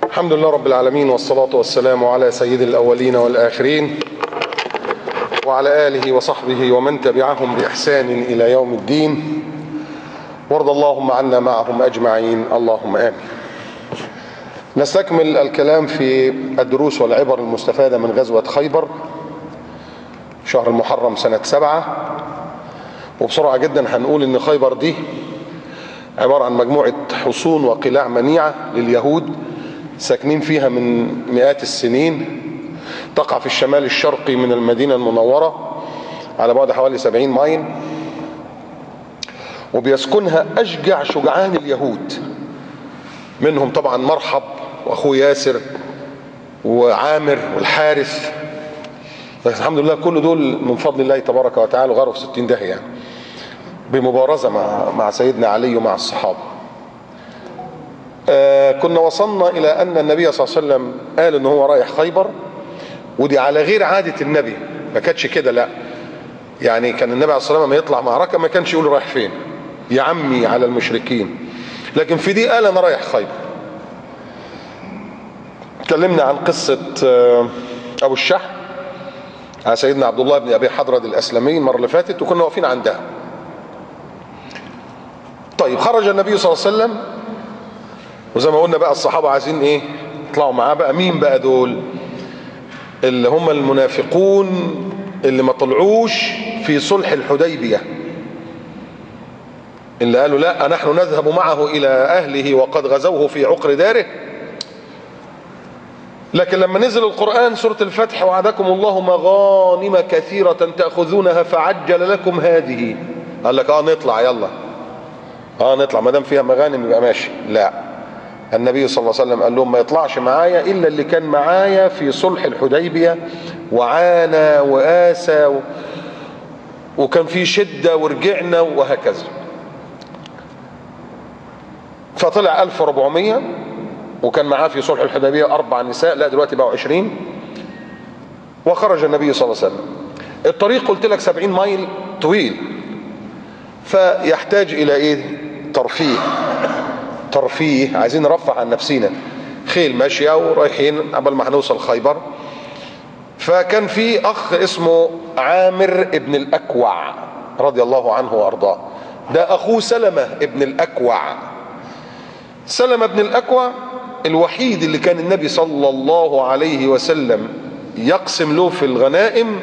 الحمد لله رب العالمين، والصلاة والسلام على سيد الأولين والآخرين وعلى آله وصحبه ومن تبعهم بإحسان إلى يوم الدين، وارض اللهم عنا معهم أجمعين، اللهم آمين. نستكمل الكلام في الدروس والعبر المستفادة من غزوة خيبر شهر المحرم سنة 7، وبسرعة جدا هنقول إن خيبر دي عبارة عن مجموعة حصون وقلاع منيعة لليهود ساكنين فيها من مئات السنين، تقع في الشمال الشرقي من المدينة المنورة على بعد حوالي 70 مايل، وبيسكنها أشجع شجعان اليهود، منهم طبعا مرحب وأخوه ياسر وعامر والحارث، بس الحمد لله كل دول من فضل الله تبارك وتعالى غاروا في 60 داهية يعني بمبارزة مع سيدنا علي ومع الصحابة. كنا وصلنا إلى أن النبي صلى الله عليه وسلم قال إن هو رايح خيبر، ودي على غير عادة النبي، ما كانتش كده، لا يعني كان النبي عليه الصلاة والسلام لما يطلع معركة ما كانش يقول رايح فين يا عمي على المشركين، لكن في دي قال أنا رايح خيبر. اتكلمنا عن قصة أبو الشحم على سيدنا عبد الله بن أبي حضرد الأسلمي المرة اللي فاتت، وكنا واقفين عندها. طيب خرج النبي صلى الله عليه وسلم، وزي ما قلنا بقى الصحابة عايزين ايه يطلعوا معاه بقى. مين بقى دول؟ اللي هم المنافقون اللي ما طلعوش في صلح الحديبية، اللي قالوا لا نحن نذهب معه إلى أهله وقد غزوه في عقر داره. لكن لما نزل القرآن سورة الفتح وعدكم الله مغانم كثيرة تأخذونها فعجل لكم هذه، قال لك نطلع يلا نطلع ما دام فيها مغانم يبقى ماشي. لا، النبي صلى الله عليه وسلم قال لهم ما يطلعش معايا إلا اللي كان معايا في صلح الحديبية وعانى وآسى وكان في شدة ورجعنا وهكذا. فطلع 1400 وكان معاه في صلح الحديبية 4 نساء، لا دلوقتي بقوا 20. وخرج النبي صلى الله عليه وسلم. الطريق قلت لك 70 مايل طويل، فيحتاج إلى إيه؟ ترفيه، عايزين نرفع عن نفسينا، خيل ماشية ورايحين قبل ما هنوصل خيبر. فكان في أخ اسمه عامر ابن الأكوع رضي الله عنه وأرضاه، ده أخوه سلمة ابن الأكوع. سلمة ابن الأكوع الوحيد اللي كان النبي صلى الله عليه وسلم يقسم له في الغنائم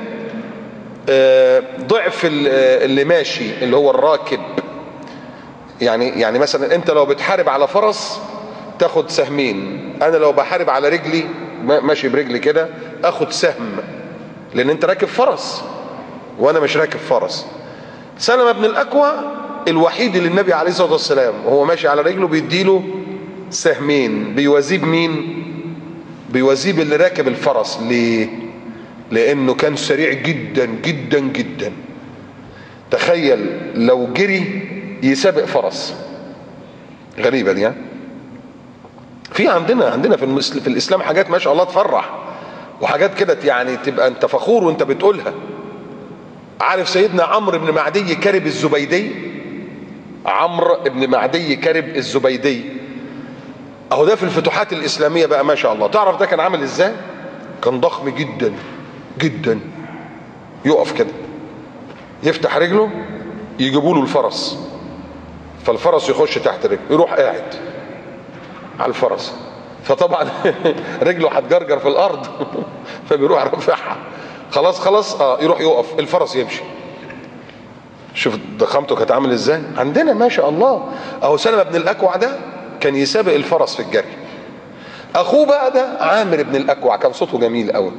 ضعف اللي ماشي اللي هو الراكب. يعني مثلا انت لو بتحارب على فرس تاخد سهمين، انا لو بحارب على رجلي ماشي برجلي كده اخد سهم، لان انت راكب فرس وانا مش راكب فرس. سلمة بن الاكوع الوحيد اللي النبي عليه الصلاة والسلام وهو ماشي على رجله بيديله سهمين، بيوازيب مين؟ بيوازيب اللي راكب الفرس. ليه؟ لانه كان سريع جدا جدا جدا. تخيل لو جري يسابق فرس، غريبة دي. في عندنا في الإسلام حاجات ما شاء الله تفرح، وحاجات كده يعني تبقى انت فخور وانت بتقولها. عارف سيدنا عمرو بن معدي كرب الزبيدي؟ عمرو بن معدي كرب الزبيدي اهو ده في الفتوحات الإسلامية بقى ما شاء الله. تعرف ده كان عامل ازاي؟ كان ضخم جدا جدا، يقف كده يفتح رجله يجيبوا له الفرس، فالفرس يخش تحت رجله يروح قاعد على الفرس، فطبعا رجله هتجرجر في الارض فبيروح رافعها، خلاص يروح يقف الفرس يمشي. شوف ضخامته كانت عامل ازاي. عندنا ما شاء الله اهو سلمة بن الاكوع ده كان يسابق الفرس في الجري. اخوه بقى ده عامر بن الاكوع كان صوته جميل قوي،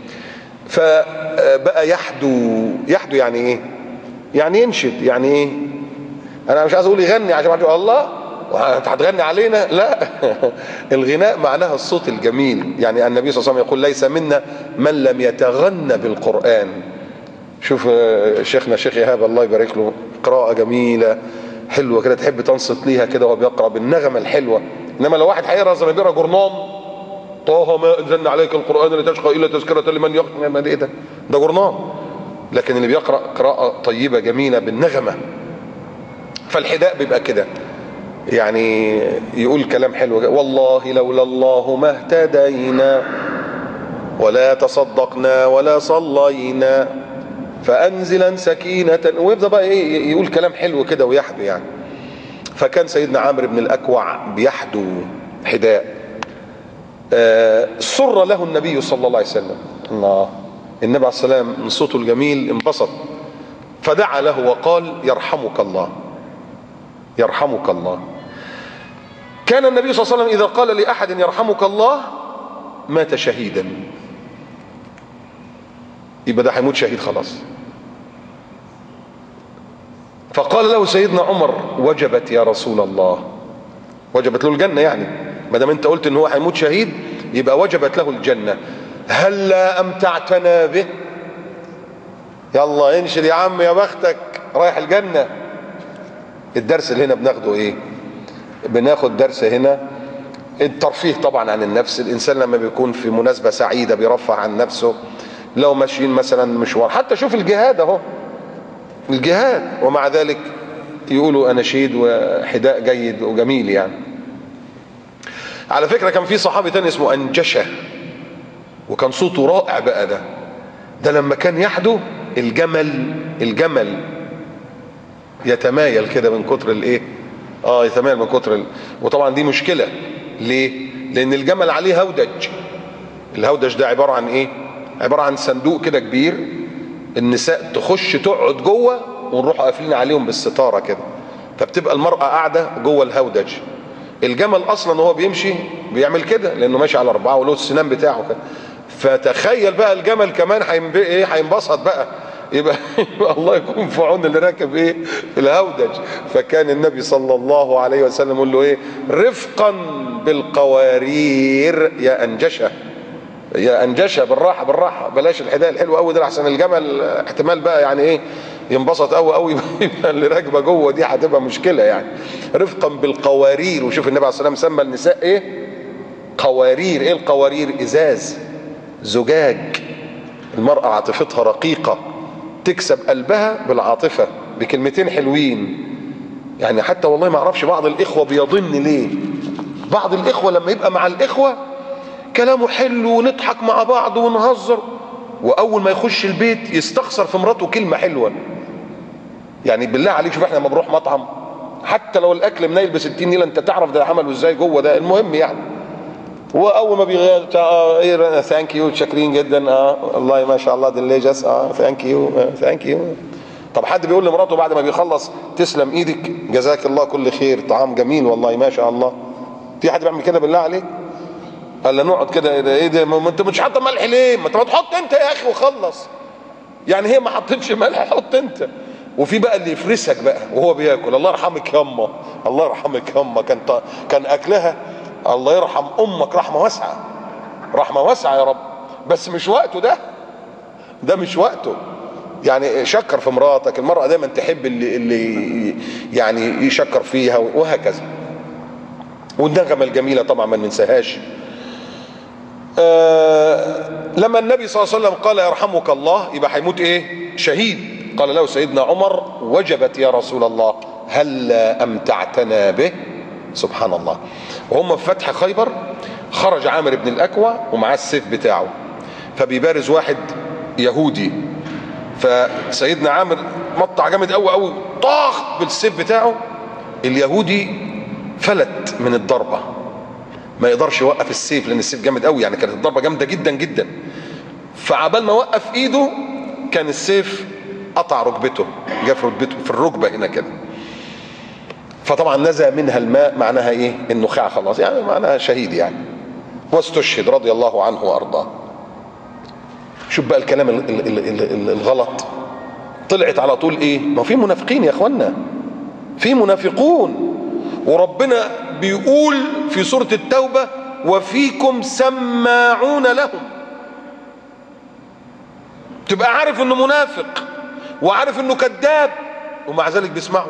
فبقى يحدو يعني ايه؟ يعني ينشد، يعني ايه؟ انا مش عايز اقول يغني عشان ما تقول الله هتغني علينا، لا الغناء معناها الصوت الجميل. يعني النبي صلى الله عليه وسلم يقول ليس منا من لم يتغنى بالقرآن. شوف شيخنا شيخ ايهاب الله يبارك له، قراءة جميلة حلوة كده تحب تنصت ليها كده وهو بيقرأ بالنغمة الحلوة. انما لو واحد هيقرا زي ما بيقرا جورنان، طه ما انزلنا عليك القرآن لتشقى الا تذكرة لمن يخشى، ايه ده جورنان. لكن اللي بيقرأ قراءة طيبة جميلة بالنغمة، فالحداء بيبقى كده يعني يقول كلام حلو، والله لولا الله ما اهتدينا ولا تصدقنا ولا صلينا فأنزلا سكينة، ويبدأ بقى ايه يقول كلام حلو كده ويحدو يعني. فكان سيدنا عامر بن الأكوع بيحدو حداء، سر له النبي صلى الله عليه وسلم. الله، النبي عليه السلام من صوته الجميل انبسط، فدعا له وقال يرحمك الله يرحمك الله. كان النبي صلى الله عليه وسلم إذا قال لأحد يرحمك الله مات شهيدا، يبقى ده هيموت شهيد خلاص. فقال له سيدنا عمر وجبت يا رسول الله، وجبت له الجنة يعني، ما دام انت قلت ان هو هيموت شهيد يبقى وجبت له الجنة، هلا امتعتنا به؟ يلا انشد يا عم يا بختك رايح الجنة. الدرس اللي هنا بناخده ايه؟ بناخد درس هنا الترفيه طبعا عن النفس. الانسان لما بيكون في مناسبة سعيدة بيرفع عن نفسه، لو ماشيين مثلا مشوار، حتى شوف الجهاد اهو، الجهاد، ومع ذلك يقولوا اناشيد وحداء جيد وجميل يعني. على فكرة كان في صحابي تاني اسمه أنجشة، وكان صوته رائع بقى. ده لما كان يحدو الجمل يتمايل كده من كتر الايه، يتمايل من كتر وطبعا دي مشكلة. ليه؟ لان الجمل عليه هودج. الهودج ده عبارة عن ايه؟ عبارة عن صندوق كده كبير، النساء تخش تقعد جوه ونروح قافلين عليهم بالستارة كده، فبتبقى المرأة قاعدة جوه الهودج. الجمل اصلا وهو بيمشي بيعمل كده لانه ماشي على 4 وله السنان بتاعه كده. فتخيل بقى الجمل كمان هينبسط بقى، يبقى الله يكون في عون اللي راكب ايه الهودج. فكان النبي صلى الله عليه وسلم يقول له ايه؟ رفقا بالقوارير يا انجشه، يا انجشه، بالراحه بالراحه، بلاش الحداء الحلو قوي ده احسن الجمل احتمال بقى يعني ايه ينبسط قوي قوي اللي راكبه جوه دي هتبقى مشكله يعني. رفقا بالقوارير. وشوف النبي عليه الصلاه والسلام سمى النساء ايه؟ قوارير. ايه القوارير؟ ازاز، زجاج. المرأة عاطفتها رقيقة، تكسب قلبها بالعاطفة بكلمتين حلوين يعني. حتى والله ما اعرفش بعض الاخوة بيضن ليه. بعض الاخوة لما يبقى مع الاخوة كلامه حلو ونضحك مع بعض ونهزر، واول ما يخش البيت يستخسر في مراته كلمة حلوة. يعني بالله عليك شوف احنا لما بنروح مطعم حتى لو الاكل منيل ب 60 نيلة انت تعرف ده عمله ازاي جوه ده، المهم يعني. واول ما بيغير ايه ثانك يو، شاكرين جدا، والله ما شاء الله ديليجس، ثانك يو ثانك يو. طب حد بيقول لمراته بعد ما بيخلص تسلم ايدك جزاك الله كل خير، طعام جميل والله ما شاء الله؟ في حد بيعمل كده بالله عليك؟ قال نقعد كده ايه ده ما انت مش حاطه ملح ليه؟ ما انت ما تحط انت يا اخي وخلص. يعني هي ما حطتش ملح، حط انت. وفي بقى اللي يفرسك بقى وهو بياكل، الله يرحمك يما، الله يرحمك يما، كان اكلها الله يرحم امك رحمه واسعه، رحمه واسعه يا رب، بس مش وقته ده مش وقته. يعني شكر في مراتك، المرأة دايما تحب اللي يعني يشكر فيها وهكذا. والنغمة الجميلة طبعا ما ننساهاش. لما النبي صلى الله عليه وسلم قال يرحمك الله يبقى هيموت ايه؟ شهيد. قال له سيدنا عمر وجبت يا رسول الله هلا امتعتنا به؟ سبحان الله. وهم في فتح خيبر خرج عامر بن الأكوع ومعاه السيف بتاعه، فبيبارز واحد يهودي، فسيدنا عامر مطع جامد قوي قوي طاخ بالسيف بتاعه، اليهودي فلت من الضربة، ما يقدرش يوقف السيف لان السيف جامد قوي يعني، كانت الضربة جامدة جدا جدا. فعبال ما وقف ايده كان السيف قطع ركبته، جاء في ركبته في الركبة هنا كده. فطبعا نزى منها الماء، معناها ايه؟ النخاع خلاص يعني، معناها شهيد يعني. واستشهد رضي الله عنه وارضاه. شوف بقى الكلام الغلط، طلعت على طول ايه؟ ما في منافقين يا اخوانا، في منافقون، وربنا بيقول في سورة التوبة وفيكم سماعون لهم. تبقى عارف انه منافق وعارف انه كذاب ومع ذلك بيسمعوا.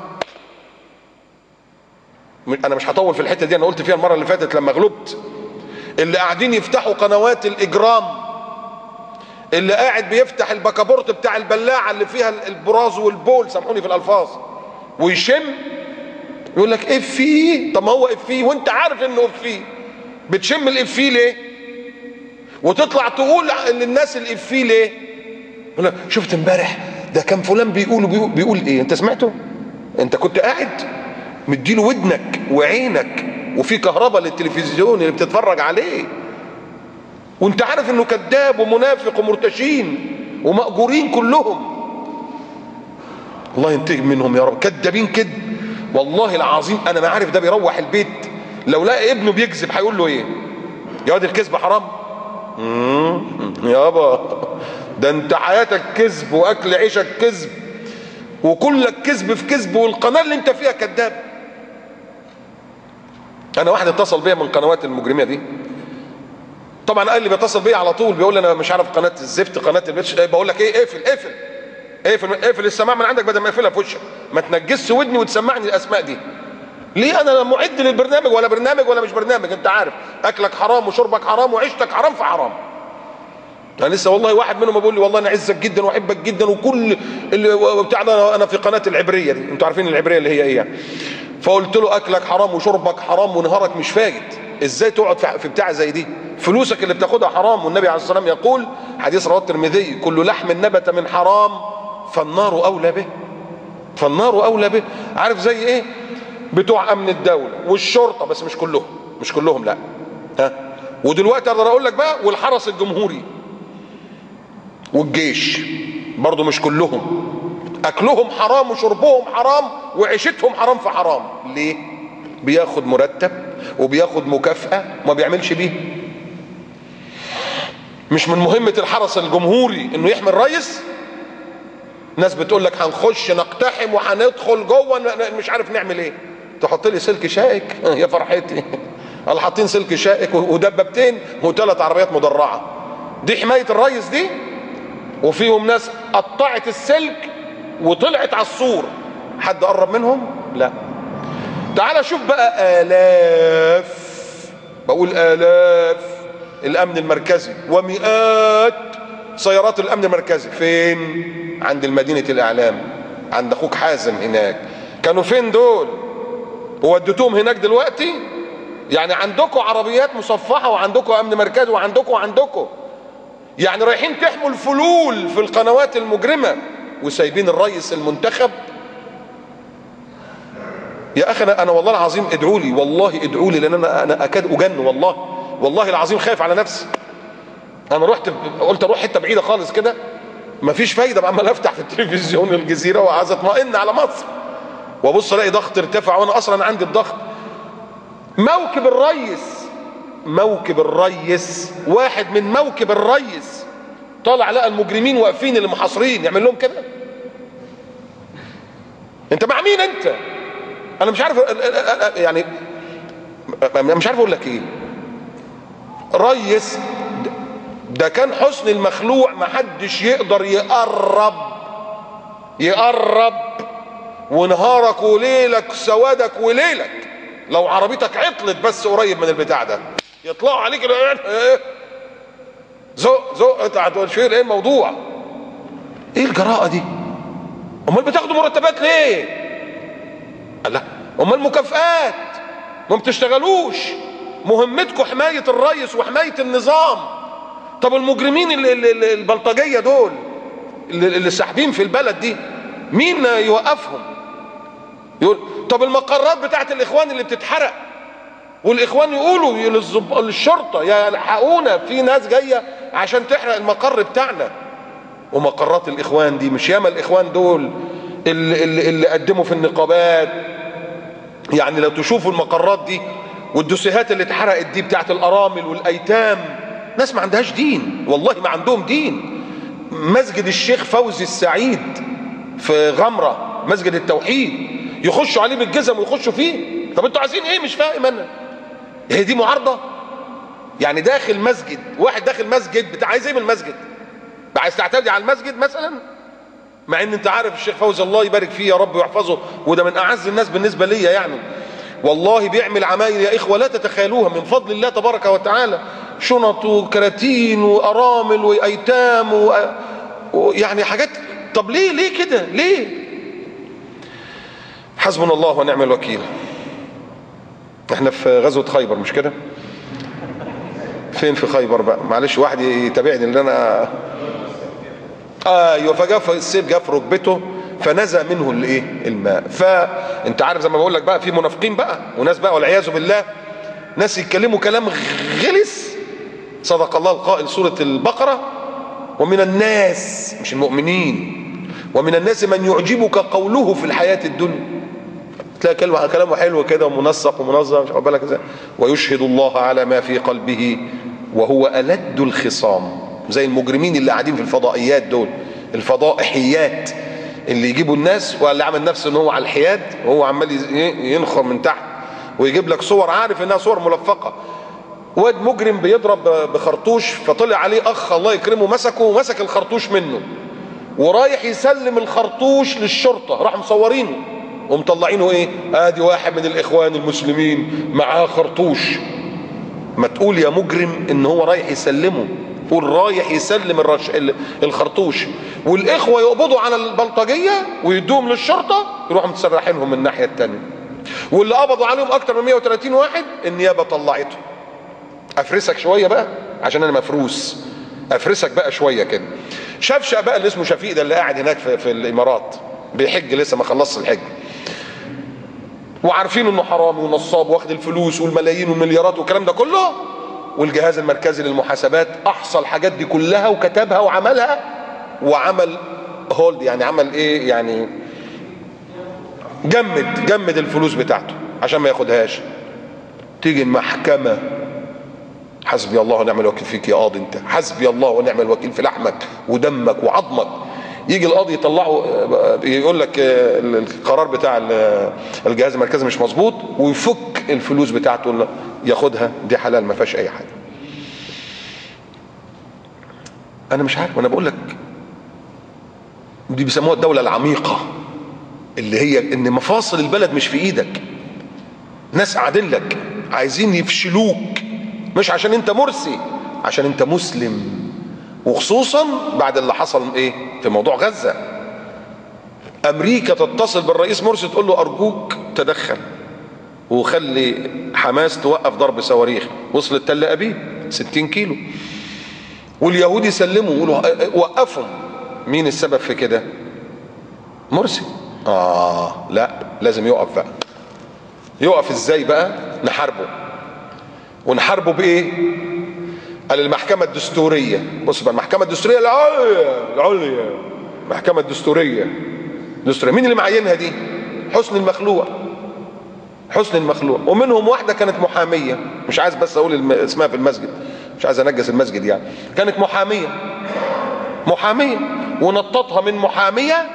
انا مش هطول في الحته دي، انا قلت فيها المره اللي فاتت لما غلبت. اللي قاعدين يفتحوا قنوات الاجرام، اللي قاعد بيفتح البكابورت بتاع البلاعه اللي فيها البراز والبول، سامحوني في الالفاظ، ويشم يقول لك افيه. طب ما هو افيه وانت عارف انه افيه، بتشم الافيه ليه؟ وتطلع تقول للناس الافيه ليه؟ يقول لك شفت امبارح ده كان فلان بيقول ايه؟ انت سمعته؟ انت كنت قاعد مديله ودنك وعينك وفي كهرباء للتلفزيون اللي بتتفرج عليه، وانت عارف انه كذاب ومنافق ومرتشين ومأجورين كلهم. الله ينتقم منهم يا رب، كذابين كذب. والله العظيم انا ما عارف ده بيروح البيت لو لقى ابنه بيكذب هيقول له ايه؟ يا واد الكذب حرام. يابا ده انت حياتك كذب واكل عيشك كذب وكلك كذب في كذب، والقناه اللي انت فيها كذاب. انا واحد اتصل بيا من قنوات المجرميه دي، طبعا قال لي بيتصل بيا على طول بيقول لي انا مش عارف قناه الزفت قناه البتش. بقول لك ايه؟ اقفل السماعه من عندك بدل ما اقفلها في وشك. ما تنجسش ودني وتسمعني الاسماء دي. ليه؟ انا معد للبرنامج ولا برنامج ولا مش برنامج. انت عارف اكلك حرام وشربك حرام وعيشتك حرام في حرام. يعني لسه والله واحد منهم بيقول لي والله انا اعزك جدا واحبك جدا وكل اللي بتاع ده، انا في قناه العبريه دي، انتوا عارفين العبريه اللي هي ايه يعني. فقلت له اكلك حرام وشربك حرام ونهارك مش فايت، ازاي تقعد في بتاع زي دي؟ فلوسك اللي بتاخدها حرام، والنبي عليه الصلاه والسلام يقول حديث رواه الترمذي كل لحم نبت من حرام فالنار اولى به. فالنار اولى به. عارف زي ايه؟ بتوع امن الدوله والشرطه، بس مش كلهم لا ها. ودلوقتي اقدر اقول لك بقى والحرس الجمهوري والجيش برضه مش كلهم، اكلهم حرام وشربهم حرام وعيشتهم حرام في حرام. ليه؟ بياخد مرتب وبياخد مكافأة وما بيعملش بيه. مش من مهمة الحرس الجمهوري انه يحمي الرئيس؟ ناس بتقول لك هنخش نقتحم وهندخل جوه مش عارف نعمل ايه. تحط لي سلك شائك يا فرحتي. قال حاطين سلك شائك ودبابتين وثلاث عربيات مدرعة. دي حماية الرئيس دي؟ وفيهم ناس قطعت السلك وطلعت على السور، حد قرب منهم؟ لا. تعال شوف بقى آلاف، بقول آلاف الأمن المركزي ومئات سيارات الأمن المركزي فين؟ عند مدينة الإعلام، عند أخوك حازم هناك. كانوا فين دول؟ ووديتوهم هناك دلوقتي؟ يعني عندكم عربيات مصفحة وعندكم أمن مركزي وعندكم يعني رايحين تحموا الفلول في القنوات المجرمة وسايبين الرئيس المنتخب. يا اخي انا والله العظيم ادعوا لي، والله ادعوا لي، لان انا اكاد اجن والله العظيم خايف على نفسي. انا قلت اروح حته بعيده خالص كده، مفيش فايده، عمال افتح في التلفزيون الجزيره وعايز اطمئن على مصر وابص الاقي ضغط ارتفع، وانا اصلا عندي الضغط. موكب الريس واحد من موكب الريس طالع لقى المجرمين واقفين اللي محاصرين، يعمل لهم كده؟ انت مع مين انت؟ انا مش عارف يعني، مش عارف اقول لك ايه. ريس ده كان حسن المخلوع، ما حدش يقدر يقرب ونهارك وليلك سوادك وليلك لو عربيتك عطلت بس قريب من البتاع ده يطلعوا عليك زق هتقول شير ايه الموضوع؟ ايه الجراءة دي؟ امال بتاخدوا مرتبات ليه؟ لا امال مكافآت ما بتشتغلوش؟ مهمتكم حماية الرئيس وحماية النظام. طب المجرمين البلطجية دول اللي ساحبين في البلد دي مين يوقفهم؟ يقول طب المقرات بتاعت الاخوان اللي بتتحرق والاخوان يقولوا للشرطة يا الحقونا في ناس جاية عشان تحرق المقر بتاعنا. ومقرات الاخوان دي مش ياما الاخوان دول اللي قدموا في النقابات. يعني لو تشوفوا المقرات دي والدوسيهات اللي اتحرقت دي بتاعت الارامل والايتام، ناس ما عندهاش دين، والله ما عندهم دين. مسجد الشيخ فوزي السعيد في غمرة، مسجد التوحيد، يخشوا عليه بالجزم ويخشوا فيه. طب انتوا عايزين ايه؟ مش فاهم انا. هي دي معارضة؟ يعني داخل مسجد، واحد داخل مسجد بتاع عايز ايه من المسجد؟ عايز تعتدي على المسجد مثلا؟ مع ان انت عارف الشيخ فوزي الله يبارك فيه يا رب ويحفظه، وده من اعز الناس بالنسبة ليا يعني، والله بيعمل عمايل يا اخوة لا تتخيلوها من فضل الله تبارك وتعالى. شنط وكراتين وارامل وايتام يعني حاجات. طب ليه كده؟ ليه؟ حسبنا الله ونعم الوكيل. احنا في غزوة خيبر مش كده؟ فين في خيبر بقى؟ معلش واحد يتابعني اللي انا ايوه. فجاء السيف جاء في ركبته فنزع منه الايه؟ الماء. فانت عارف زي ما بقول لك بقى في منافقين بقى وناس بقى والعياذ بالله، ناس يتكلموا كلام غلس. صدق الله القائل سورة البقرة: ومن الناس، مش المؤمنين، ومن الناس من يعجبك قوله في الحياة الدنيا. تلاقي كلامه حلو كده ومنسق ومنظم، مش بالك ازاي، ويشهد الله على ما في قلبه وهو ألد الخصام. زي المجرمين اللي قاعدين في الفضائيات دول، الفضائحيات اللي يجيبوا الناس، واللي عمل نفسه ان هو على الحياد وهو عمال ينخر من تحت ويجيب لك صور عارف انها صور ملفقه. واد مجرم بيضرب بخرطوش، فطلع عليه اخ الله يكرمه مسكه ومسك الخرطوش منه ورايح يسلم الخرطوش للشرطه، راح مصورينه ومطلعينه ايه؟ ادي واحد من الاخوان المسلمين معاه خرطوش. ما تقول يا مجرم ان هو رايح يسلمه، قول رايح يسلم الخرطوش، والاخوه يقبضوا على البلطجيه ويدوهم للشرطه يروحوا متسرحينهم من الناحيه الثانيه. واللي قبضوا عليهم اكتر من 130 واحد النيابه طلعته. افرسك شويه بقى عشان انا مفروس، افرسك بقى شويه كده. شفشق بقى اللي اسمه شفيق ده اللي قاعد هناك في الامارات بيحج، لسه ما خلصش الحج، وعارفين انه حرامي ونصاب واخد الفلوس والملايين والمليارات والكلام ده كله، والجهاز المركزي للمحاسبات احصى الحاجات دي كلها وكتبها وعملها وعمل هولد، يعني عمل ايه؟ يعني جمد الفلوس بتاعته عشان ما ياخدهاش. تيجي المحكمه، حسبي الله ونعم الوكيل فيك يا قاضي انت، حسبي الله ونعم الوكيل في لحمك ودمك وعظمك. يجي القاضي يطلعه يقول لك القرار بتاع الجهاز المركزي مش مظبوط ويفك الفلوس بتاعته ياخدها، دي حلال ما فيهاش اي حاجه. انا مش عارف، انا بقول لك دي بيسموها الدوله العميقه، اللي هي ان مفاصل البلد مش في ايدك. ناس قاعدين لك عايزين يفشلوك، مش عشان انت مرسي، عشان انت مسلم. وخصوصا بعد اللي حصل ايه في موضوع غزة. امريكا تتصل بالرئيس مرسي تقول له ارجوك تدخل وخلي حماس توقف ضرب صواريخ، وصلت تل ابيب 60 كيلو، واليهود يسلموا يقولوا وقفهم. مين السبب في كده؟ مرسي. لا لازم يقف بقى. يقف ازاي بقى؟ نحاربه. ونحاربه بايه؟ قال المحكمة الدستورية. بص بقى، المحكمة الدستورية العليا، المحكمة الدستورية مين اللي معينها دي؟ حسني المخلوع. حسني المخلوع. ومنهم واحدة كانت محامية، مش عايز بس اقول اسمها في المسجد، مش عايز انجس المسجد يعني، كانت محامية ونططها من محامية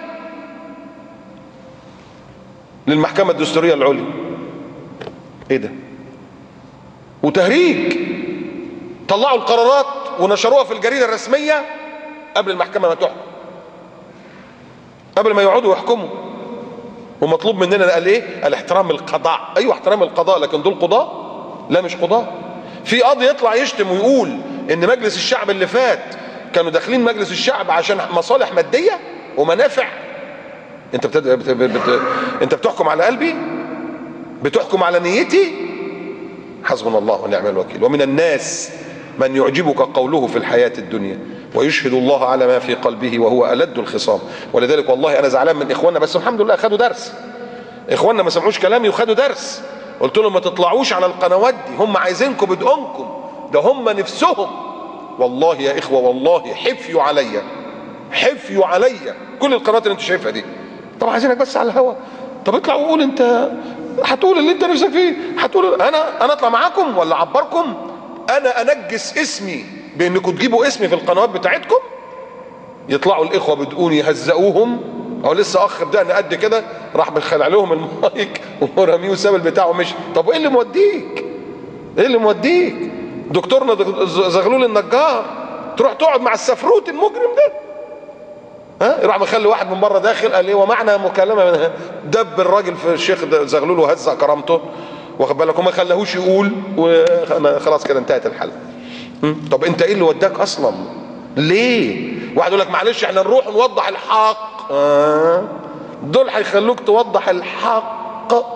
للمحكمة الدستورية العليا. ايه ده؟ وتهريج. طلعوا القرارات ونشروها في الجريدة الرسمية قبل المحكمة ما تحكم، قبل ما يقعدوا يحكموا. ومطلوب مننا قال ايه؟ الاحترام القضاء. ايوه احترام القضاء، لكن دول قضاء؟ لا مش قضاء. في قاضي يطلع يشتم ويقول ان مجلس الشعب اللي فات كانوا داخلين مجلس الشعب عشان مصالح مادية ومنافع. انت بتحكم على قلبي؟ بتحكم على نيتي؟ حسبنا الله ونعم الوكيل. ومن الناس من يعجبك قوله في الحياة الدنيا ويشهد الله على ما في قلبه وهو ألد الخصام. ولذلك والله أنا زعلان من إخواننا، بس الحمد لله خدوا درس. إخواننا ما سمعوش كلامي وخدوا درس. قلت لهم ما تطلعوش على القنوات دي، هم عايزينكم بدقنكم، ده هم نفسهم. والله يا إخوة والله حفيوا عليا كل القنوات اللي انت شايفها دي. طب عايزينك بس على الهوا. طب اطلع وقول، انت هتقول اللي انت نفسك فيه، هتقول انا اطلع معاكم ولا اعبركم؟ انا انجس اسمي بانكم تجيبوا اسمي في القنوات بتاعتكم؟ يطلعوا الاخوه بدقون يهزقوهم. او لسه اخ بدأنا قد كده راح بيخلع لهم المايك ورميه وساب البتاع ومشي. طب وايه اللي موديك؟ ايه اللي موديك؟ دكتورنا زغلول النجار تروح تقعد مع السفروت المجرم ده؟ راح مخلي واحد من بره داخل قال ايه ومعنى مكالمه من دب الراجل في الشيخ زغلول وهزق كرامته، واخد بالك، وما خلاهوش يقول، وخلاص كده انتهت الحلقه. طب انت ايه اللي وداك اصلا؟ ليه؟ واحد يقول لك معلش احنا نروح نوضح الحق. دول هيخلوك توضح الحق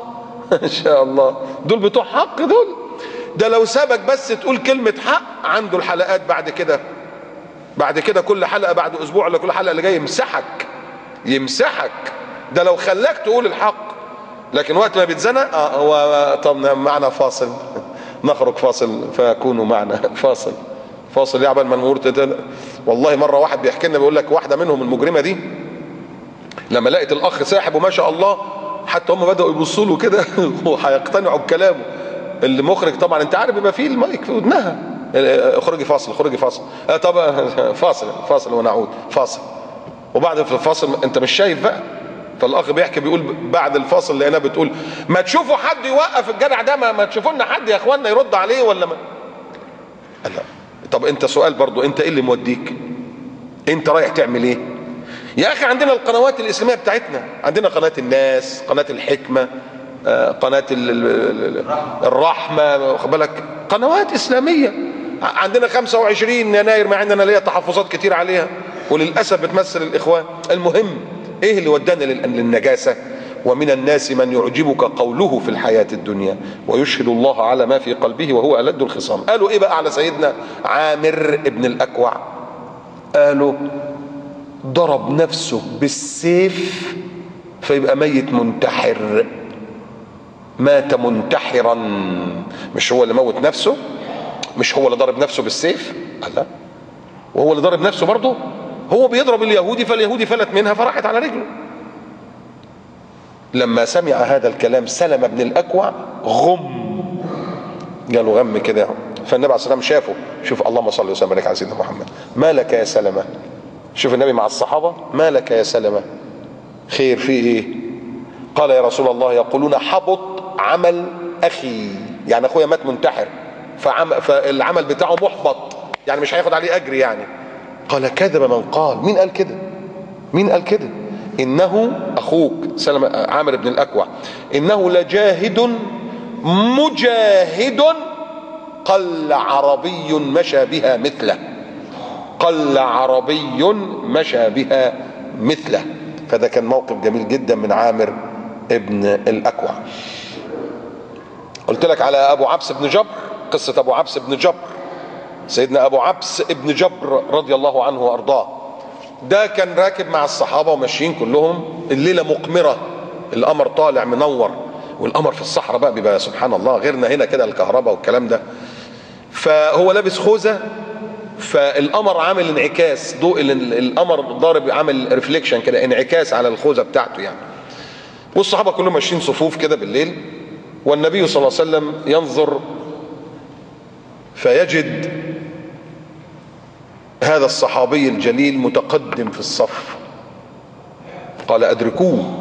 ان شاء الله دول بتوع حق دول. ده لو سابك بس تقول كلمة حق عنده الحلقات بعد كده كل حلقة بعد اسبوع ولا كل حلقة اللي جاي يمسحك. ده لو خلاك تقول الحق. لكن وقت ما بيتزنق هو طب معنا فاصل نخرج فاصل فيكونوا معنا فاصل يعبل من الامور. والله مرة واحد بيحكي لنا بيقول لك واحدة منهم المجرمة دي لما لقيت الاخ ساحب وما شاء الله حتى هم بدأوا يبصوا له كده وهيقتنعوا بكلامه. المخرج طبعا انت عارف بيبقى فيه المايك في ودنها، اخرجي فاصل طب فاصل ونعود فاصل. وبعد الفاصل انت مش شايف بقى، فالاخ بيحكي بيقول بعد الفاصل لقيناها بتقول ما تشوفوا حد يوقف الجدع ده، ما تشوفوا لنا حد يا اخوانا يرد عليه ولا ما. لا. طب انت سؤال برضو، انت ايه اللي موديك؟ انت رايح تعمل ايه يا اخي؟ عندنا القنوات الاسلاميه بتاعتنا، عندنا قناه الناس، قناه الحكمه، قناه الرحمه، واخد بالك، قنوات اسلاميه. عندنا 25 يناير مع اننا ليا تحفظات كتير عليها وللاسف بتمثل الاخوان. المهم ايه اللي ودانا للنجاسه؟ ومن الناس من يعجبك قوله في الحياه الدنيا ويشهد الله على ما في قلبه وهو ألد الخصام. قالوا ايه بقى على سيدنا عامر ابن الاكوع؟ قالوا ضرب نفسه بالسيف فيبقى ميت منتحر، مات منتحرا. مش هو اللي موت نفسه؟ مش هو اللي ضرب نفسه بالسيف؟ لا، وهو اللي ضرب نفسه برضه. هو بيضرب اليهودي فاليهودي فلت منها فراحت على رجله. لما سمع هذا الكلام سلمة بن الأكوع قالوا غم كده، فالنبي عليه الصلاة والسلام شافه. شوف اللهم صل وسلم وبارك على سيدنا محمد. ما لك يا سلمة؟ شوف النبي مع الصحابة، ما لك يا سلمة؟ خير في ايه؟ قال يا رسول الله يقولون حبط عمل اخي، يعني اخويا مات منتحر فالعمل بتاعه محبط، يعني مش هياخد عليه اجر يعني. قال كذب من قال. مين قال كده؟ انه اخوك سلمة عامر بن الاكوع انه لجاهد مجاهد قل عربي مشى بها مثله. فده كان موقف جميل جدا من عامر ابن الاكوع. قلت لك على ابو عبس بن جبر، قصة ابو عبس بن جبر، سيدنا ابو عبس ابن جبر رضي الله عنه وارضاه. ده كان راكب مع الصحابة وماشيين كلهم، الليلة مقمرة، القمر طالع منور، والقمر في الصحراء بقى بيبقى سبحان الله غيرنا هنا كده الكهرباء والكلام ده. فهو لابس خوذة، فالقمر عامل انعكاس، ضوء القمر ضارب عامل ريفليكشن كده، انعكاس على الخوذة بتاعته يعني. والصحابة كلهم ماشيين صفوف كده بالليل، والنبي صلى الله عليه وسلم ينظر فيجد هذا الصحابي الجليل متقدم في الصف. قال ادركوه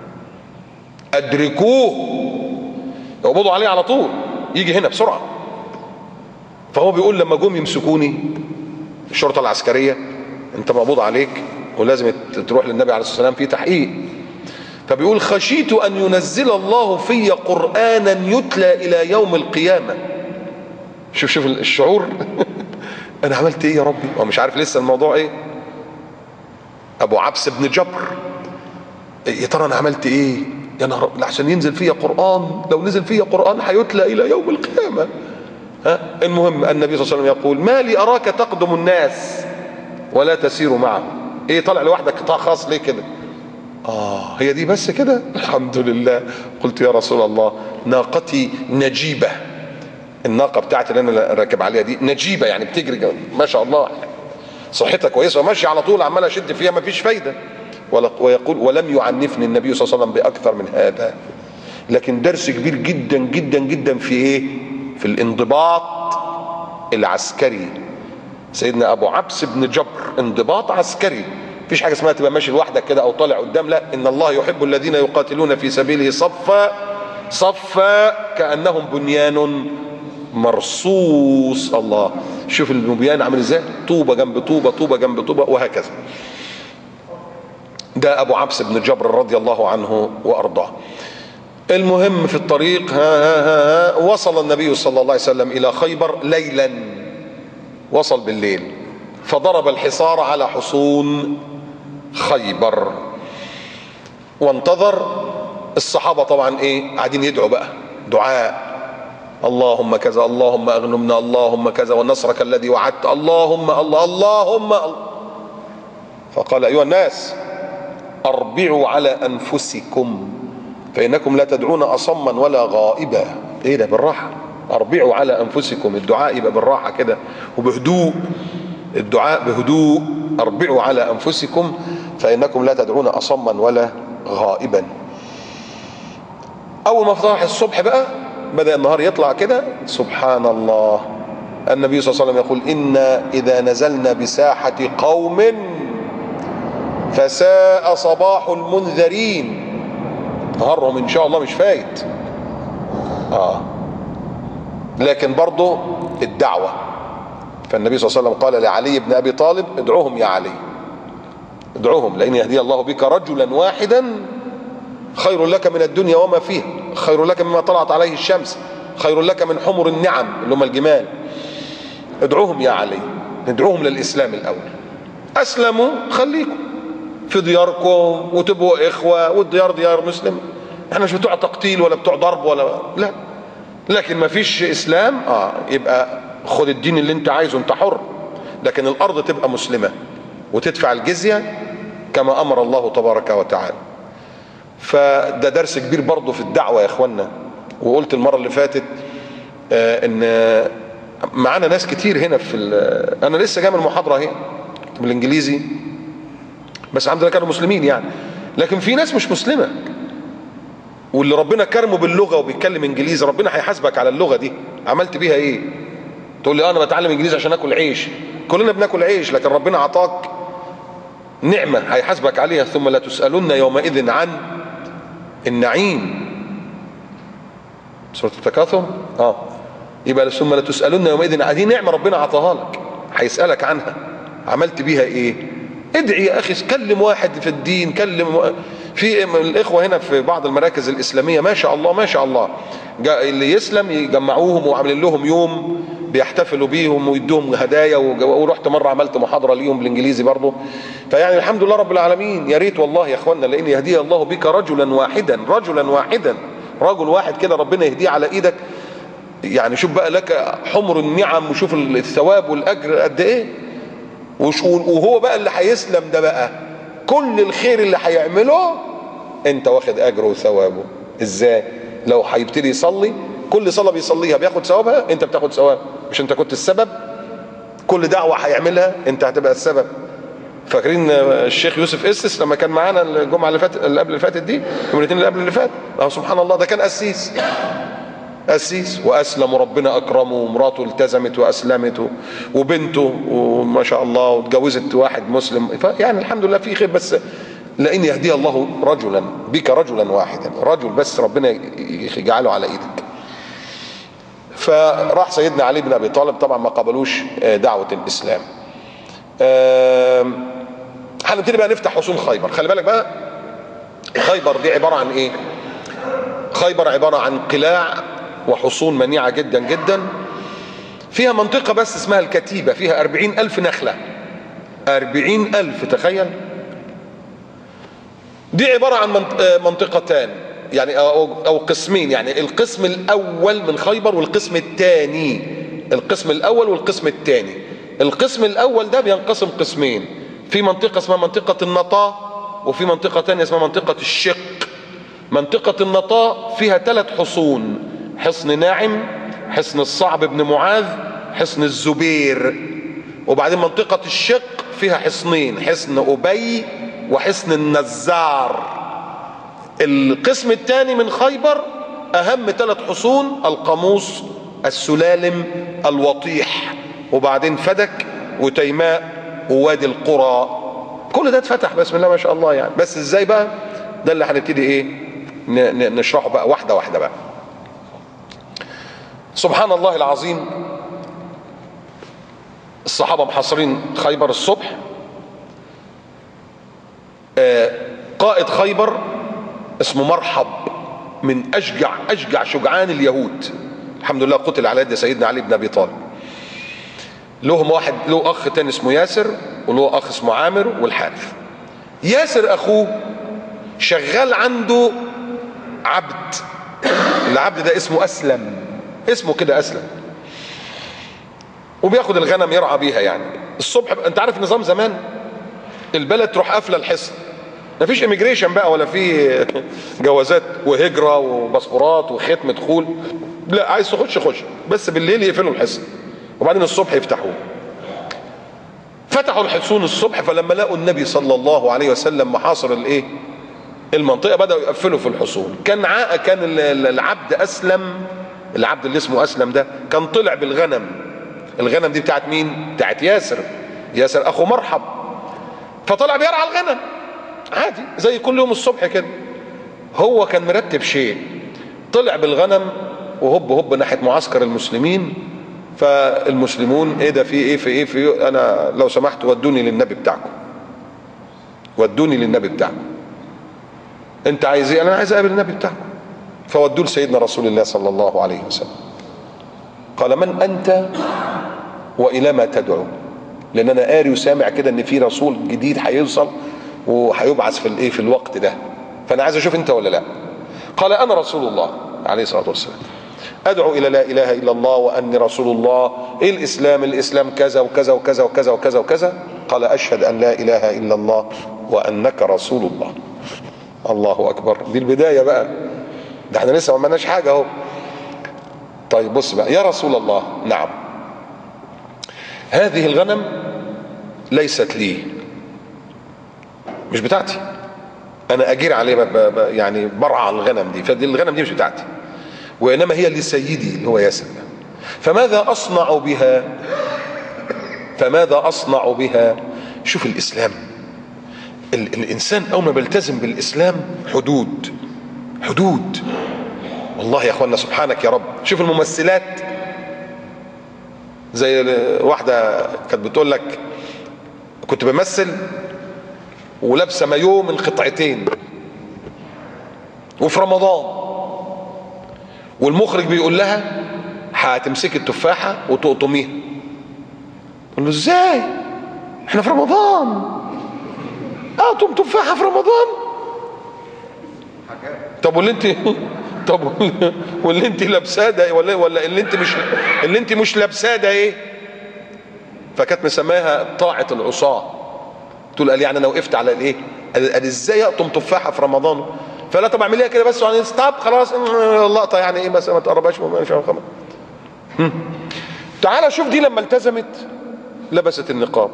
يقبضوا عليه على طول، يجي هنا بسرعة. فهو بيقول لما جم يمسكوني الشرطة العسكرية، انت مقبوض عليك ولازم تروح للنبي عليه الصلاة والسلام في تحقيق. فبيقول خشيت ان ينزل الله في قرآنا يتلى الى يوم القيامة. شوف الشعور انا عملت ايه يا ربي؟ هو مش عارف لسه الموضوع ايه. ابو عبس بن جبر، يا ترى انا عملت ايه يا نهار عشان ينزل فيا قرآن؟ لو نزل فيا قرآن هيتلى الى يوم القيامة. المهم النبي صلى الله عليه وسلم يقول ما لي اراك تقدم الناس ولا تسير معهم. ايه طالع لوحدك قطاع خاص ليه كده؟ هي دي بس كده؟ الحمد لله. قلت يا رسول الله ناقتي نجيبة، الناقة بتاعتي اللي انا راكب عليها دي نجيبة، يعني بتجري ما شاء الله، صحتها كويسة وماشي على طول، عمال اشد فيها ما فيش فايدة. ويقول ولم يعنفني النبي صلى الله عليه وسلم باكثر من هذا. لكن درس كبير جدا جدا جدا في ايه؟ في الانضباط العسكري. سيدنا ابو عبس بن جبر انضباط عسكري. مفيش حاجه اسمها تبقى ماشي لوحدك كده او طالع قدام، لا، ان الله يحب الذين يقاتلون في سبيله صفا كانهم بنيان مرصوص. الله، شوف البنيان عامل ازاي، طوبه جنب طوبه، طوبه جنب طوبه، وهكذا. ده ابو عبس بن جبر رضي الله عنه وارضاه. المهم في الطريق وصل النبي صلى الله عليه وسلم الى خيبر ليلا، وصل بالليل، فضرب الحصار على حصون خيبر وانتظر الصحابة طبعا ايه قاعدين يدعوا بقى دعاء، اللهم كذا، اللهم اغنمنا، اللهم كذا، ونصرك الذي وعدت، اللهم اللهم. فقال ايها الناس اربعوا على انفسكم فانكم لا تدعون اصما ولا غائبا. ايه ده؟ بالراحة، اربعوا على انفسكم، الدعاء يبقى بالراحة كده وبهدوء، الدعاء بهدوء، اربعوا على انفسكم فانكم لا تدعون اصما ولا غائبا. اول ما فتح الصبح بقى بدأ النهار يطلع كده، سبحان الله، النبي صلى الله عليه وسلم يقول إنا إذا نزلنا بساحة قوم فساء صباح المنذرين، نهارهم إن شاء الله مش فايت. لكن برضو الدعوة، فالنبي صلى الله عليه وسلم قال لعلي بن أبي طالب ادعوهم يا علي، ادعوهم، لأن يهدي الله بك رجلا واحدا خير لك من الدنيا وما فيها، خير لك مما طلعت عليه الشمس، خير لك من حمر النعم اللي هم الجمال. ادعوهم يا علي، ندعوهم للإسلام الأول، أسلموا خليكم في دياركم وتبقوا إخوة، والديار ديار مسلم، احنا مش بتوع تقتيل ولا بتوع ضرب ولا لا، لكن ما فيش إسلام يبقى خد الدين اللي انت عايزه، انت حر، لكن الأرض تبقى مسلمة وتدفع الجزية كما أمر الله تبارك وتعالى. فده درس كبير برضه في الدعوة يا اخوانا. وقلت المرة اللي فاتت ان معانا ناس كتير هنا انا لسه جاي من المحاضرة اهي بالانجليزي، بس الحمد لله كانوا مسلمين يعني، لكن في ناس مش مسلمة، واللي ربنا كرمه باللغة وبيتكلم انجليزي ربنا هيحاسبك على اللغة دي، عملت بيها ايه؟ تقول لي انا بتعلم انجليزي عشان اكل عيش، كلنا بناكل عيش، لكن ربنا عطاك نعمة هيحاسبك عليها، ثم لا تسألن يومئذ عن النعيم، سورة التكاثر. يبقى ثم لا تسألن يومئذ، دي نعمة ربنا عطاها لك هيسألك عنها، عملت بيها ايه؟ ادعي يا اخي، كلم واحد في الدين، كلم في الاخوة هنا في بعض المراكز الاسلامية ما شاء الله ما شاء الله، اللي يسلم يجمعوهم وعاملين لهم يوم بيحتفلوا بيهم ويدوهم هدايا، ورحت مرة عملت محاضرة ليهم بالانجليزي برضه. فيعني الحمد لله رب العالمين، يا ريت والله يا اخوانا، لان يهدي الله بك رجلا واحدا، رجلا واحدا، رجل واحد كده ربنا يهديه على ايدك، يعني شوف بقى لك حمر النعم، وشوف الثواب والاجر قد ايه، وهو بقى اللي هيسلم ده بقى كل الخير اللي هيعمله انت واخد اجره وثوابه. ازاي؟ لو هيبتدي يصلي كل صلاة بيصليها بياخد ثوابها، انت بتاخد ثواب، مش انت كنت السبب؟ كل دعوة هيعملها انت هتبقى السبب. فاكرين الشيخ يوسف اسس لما كان معانا الجمعة اللي فاتت اللي قبل اللي فاتت دي، يوم الاثنين اللي قبل اللي فات، سبحان الله، ده كان قسيس واسلم وربنا اكرمه، ومراته التزمت واسلمت، وبنته وما شاء الله واتجوزت واحد مسلم، يعني الحمد لله في خير، بس لان يهدي الله رجلا بك رجلا واحدا، رجل بس ربنا يجعله على ايدك. فراح سيدنا علي بن ابي طالب، طبعا ما قبلوش دعوة الاسلام. هنبتدي بقى نفتح حصون خيبر. خلي بالك بقى، خيبر دي عبارة عن ايه؟ خيبر عبارة عن قلاع وحصون منيعة جدا جدا، فيها منطقة بس اسمها الكتيبة، فيها 40,000 نخلة، 40,000، تخيل. دي عبارة عن منطقتان يعني أو قسمين، يعني القسم الأول من خيبر والقسم الثاني، القسم الأول والقسم الثاني. القسم الأول ده بينقسم قسمين، في منطقة اسمها منطقة النطاة، وفي منطقة ثانية اسمها منطقة الشق. منطقة النطاة فيها 3 حصون، حصن ناعم، حصن الصعب بن معاذ، حصن الزبير. وبعدين منطقة الشق فيها حصنين، حصن أبي وحصن النزار. القسم الثاني من خيبر أهم 3 حصون، القاموس، السلالم، الوطيح، وبعدين فدك وتيماء ووادي القرى. كل ده اتفتح بسم الله ما شاء الله يعني. بس ازاي بقى؟ ده اللي هنبتدي ايه نشرحه بقى واحدة واحدة بقى. سبحان الله العظيم، الصحابة محاصرين خيبر الصبح. قائد خيبر اسمه مرحب، من اشجع شجعان اليهود، الحمد لله قتل على يد سيدنا علي بن ابي طالب. له اخ تاني اسمه ياسر، وله اخ اسمه عامر والحارث. ياسر اخوه شغال عنده عبد، العبد ده اسمه اسلم، اسمه كده اسلم، وبياخد الغنم يرعى بيها. يعني الصبح انت عارف نظام زمان البلد تروح قافله الحصن، مفيش اميجريشن بقى ولا في جوازات وهجره وباسبورات وختم دخول، لا عايز تخش خش، بس بالليل يقفلوا الحصن وبعدين الصبح يفتحوه. فتحوا الحصون الصبح، فلما لقوا النبي صلى الله عليه وسلم محاصر الايه المنطقه بداوا يقفلوا في الحصون. كان العبد اسلم، العبد اللي اسمه اسلم ده كان طلع بالغنم. الغنم دي بتاعت مين؟ بتاعت ياسر، ياسر اخو مرحب. فطلع بيرعى الغنم عادي زي كل يوم الصبح كده. هو كان مرتب شيء، طلع بالغنم وهب هب ناحيه معسكر المسلمين. فالمسلمون ايه ده، في ايه في ايه في إيه؟ انا لو سمحت ودوني للنبي بتاعكم، ودوني للنبي بتاعكم. انت عايز ايه؟ انا عايز اقابل النبي بتاعكم. فودوه لسيدنا رسول الله صلى الله عليه وسلم. قال من انت والى ما تدعو؟ لان انا قاري وسامع كده ان في رسول جديد هيوصل وهيبعث في الايه في الوقت ده، فانا عايز اشوف انت ولا لا. قال انا رسول الله عليه الصلاه والسلام، ادعو الى لا اله الا الله واني رسول الله. ايه الاسلام؟ الاسلام كذا وكذا وكذا وكذا وكذا وكذا. قال اشهد ان لا اله الا الله وانك رسول الله. الله اكبر، دي البدايه بقى، ده احنا لسه ما عملناش حاجه اهو. طيب بص بقى، يا رسول الله نعم، هذه الغنم ليست لي، مش بتاعتي، انا اجير عليه يعني برعى الغنم دي، فدي الغنم دي مش بتاعتي، وانما هي لسيدي اللي هو ياسر. فماذا اصنع بها؟ فماذا اصنع بها؟ شوف الاسلام، الانسان اول ما بيلتزم بالاسلام حدود، حدود. والله يا اخوانا سبحانك يا رب. شوف الممثلات، زي واحده كانت بتقول لك كنت بمثل ولابسه مايو من قطعتين وفي رمضان، والمخرج بيقول لها هتمسكي التفاحه وتقطميها. تقول له ازاي؟ احنا في رمضان، اقطم تفاحه في رمضان؟ طب واللي انت طب واللي انت لابساه ده ولا اللي انت مش لابساه ده ايه؟ فكانت مسماها طاعه العصاه. تقول قال يعني انا وقفت على الايه؟ قال ازاي اقطم تفاحه في رمضان؟ فلا طب اعمليها كده بس يعني ستوب خلاص، اللقطه يعني ايه بس ما تقربهاش مش عارف. تعال شوف دي لما التزمت لبست النقاب.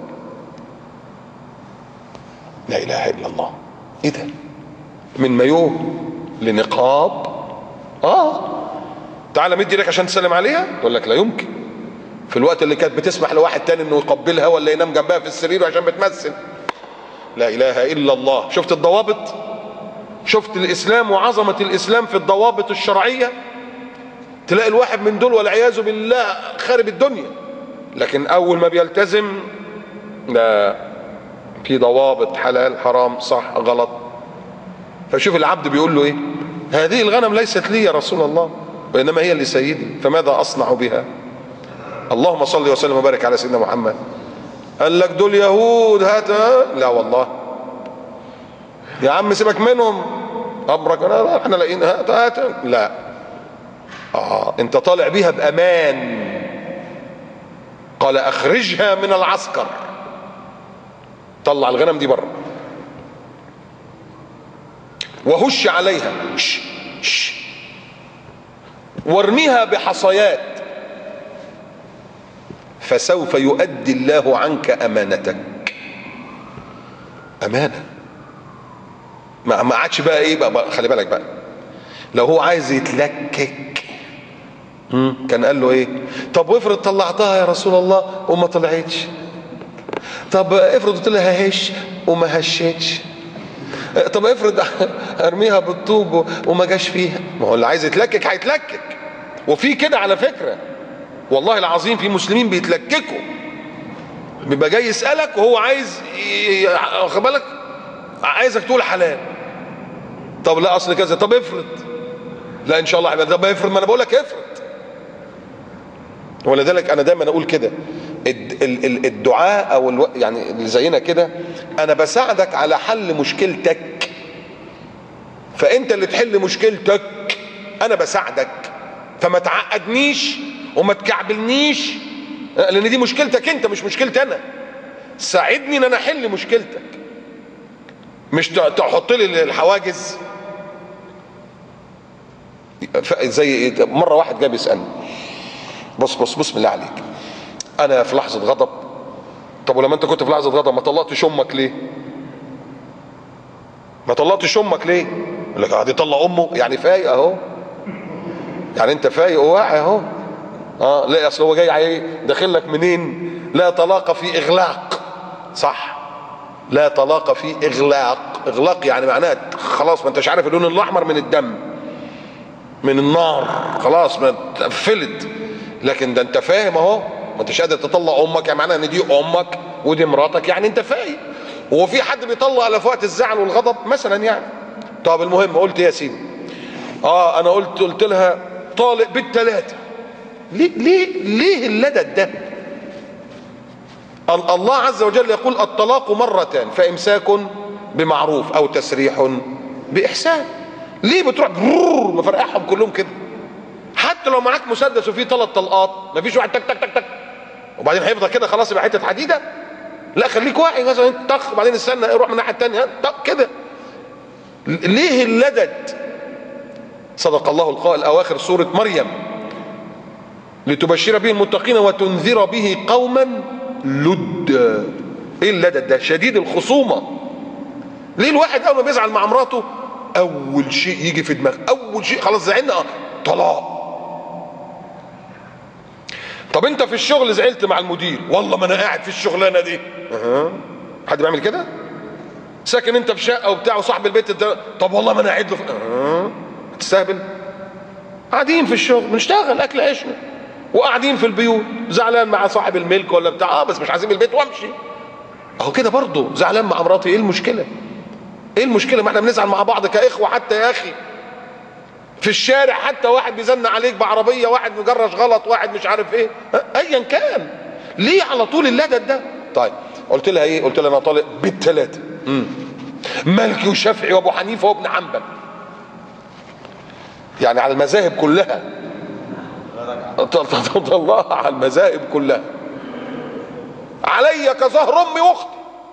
لا اله الا الله، ايه ده؟ من مايو لنقاب. تعال مدي لك عشان تسلم عليها، تقول لك لا يمكن. في الوقت اللي كانت بتسمح لواحد تاني انه يقبلها ولا ينام جنبها في السرير عشان بتمثل. لا اله الا الله. شفت الضوابط؟ شفت الاسلام وعظمه الاسلام في الضوابط الشرعيه؟ تلاقي الواحد من دول والعياذ بالله خارب الدنيا، لكن اول ما بيلتزم لا، في ضوابط، حلال حرام صح غلط. فشوف العبد بيقول له ايه؟ هذه الغنم ليست لي يا رسول الله وانما هي لسيدي، فماذا اصنع بها؟ اللهم صل وسلم وبارك على سيدنا محمد. قال لك دول يهود هات، لا والله يا عم سيبك منهم، امرك احنا لاقيين هات لا. انت طالع بيها بامان. قال اخرجها من العسكر، طلع الغنم دي بره وهش عليها وارميها بحصيات، فسوف يؤدي الله عنك امانتك. امانه ما عادش بقى ايه بقى. خلي بالك بقى، لو هو عايز يتلكك كان قال له ايه؟ طب وافرض طلعتها يا رسول الله وما طلعتش؟ طب افرض قلت لها هش وما هشتش؟ طب افرض ارميها بالطوب وما جاش فيها؟ ما هو اللي عايز يتلكك هيتلكك. وفي كده على فكره والله العظيم، في مسلمين بيتلككوا، بيبقى جاي يسالك وهو عايز واخد بالك، عايزك تقول حلال. طب لا اصل كذا، طب افرض، لا ان شاء الله هيبقى. طب افرض، ما انا بقول لك افرض. ولذلك انا دايما اقول كده، الدعاء او يعني اللي زينا كده، انا بساعدك على حل مشكلتك، فانت اللي تحل مشكلتك، انا بساعدك، فما تعقدنيش وما تكعبلنيش، لان دي مشكلتك انت مش مشكلتي انا. ساعدني ان انا احل مشكلتك، مش تحط لي الحواجز. زي مره واحد جاي بيسالني، بص بسم الله عليك، انا في لحظه غضب. طب ولما انت كنت في لحظه غضب ما طلقتش امك ليه؟ ما طلقتش امك ليه؟ يقول لك قاعد يطلق امه، يعني فايق اهو، يعني انت فايق وواعي اهو. لا اصل هو جاي داخل لك منين؟ لا طلاق في اغلاق، صح؟ لا طلاق في اغلاق. اغلاق يعني معناه خلاص ما انتش عارف اللون الاحمر من الدم، من النار، خلاص ما اتقفلت. لكن ده انت فاهم اهو، ما انتش قادر تطلق امك، يعني معناه ان دي امك ودي مراتك، يعني انت فايق. هو في حد بيطلق على وقت الزعل والغضب مثلا يعني؟ طب المهم قلت يا سيدي انا قلت لها طالق بالثلاثه. ليه اللدد ده؟ الله عز وجل يقول الطلاق مرتان فامساك بمعروف او تسريح باحسان. ليه بتروح مفرقعهم كلهم كده؟ حتى لو معاك مسدس وفيه 3 طلقات مفيش واحد تك تك تك تك وبعدين هيفضل كده خلاص يبقى حته حديده. لا خليك واعي، مثلا طخ وبعدين استنى روح من الناحيه الثانيه طق كده. ليه اللدد؟ صدق الله القائل اواخر سوره مريم لتبشر به المتقين وتنذر به قوما لدا. ايه اللدد ده؟ شديد الخصومه. ليه الواحد اول ما بيزعل مع مراته اول شيء يجي في دماغه، اول شيء خلاص زعلنا طلاق. طب انت في الشغل زعلت مع المدير، والله ما انا قاعد في الشغلانه دي. حد بيعمل كده؟ ساكن انت في شقه وبتاع وصاحب البيت طب والله ما انا قاعد له تستهبل. قاعدين في الشغل بنشتغل اكل عيشنا، وقاعدين في البيوت زعلان مع صاحب الملك ولا بتاع بس مش عايزين البيت وامشي. اهو كده برضه زعلان مع مراتي، ايه المشكله؟ ايه المشكله؟ ما احنا بنزعل مع بعض كاخوه حتى يا اخي. في الشارع حتى واحد بيزن عليك بعربيه، واحد مجرش غلط، واحد مش عارف ايه، ايا كان. ليه على طول اللدد ده؟ طيب قلت لها ايه؟ قلت لها انا طالق بالثلاثه، مالكي وشافعي وابو حنيفه وابن حنبل، يعني على المذاهب كلها. الله على المذاهب كلها. علي كظهر امي واختي.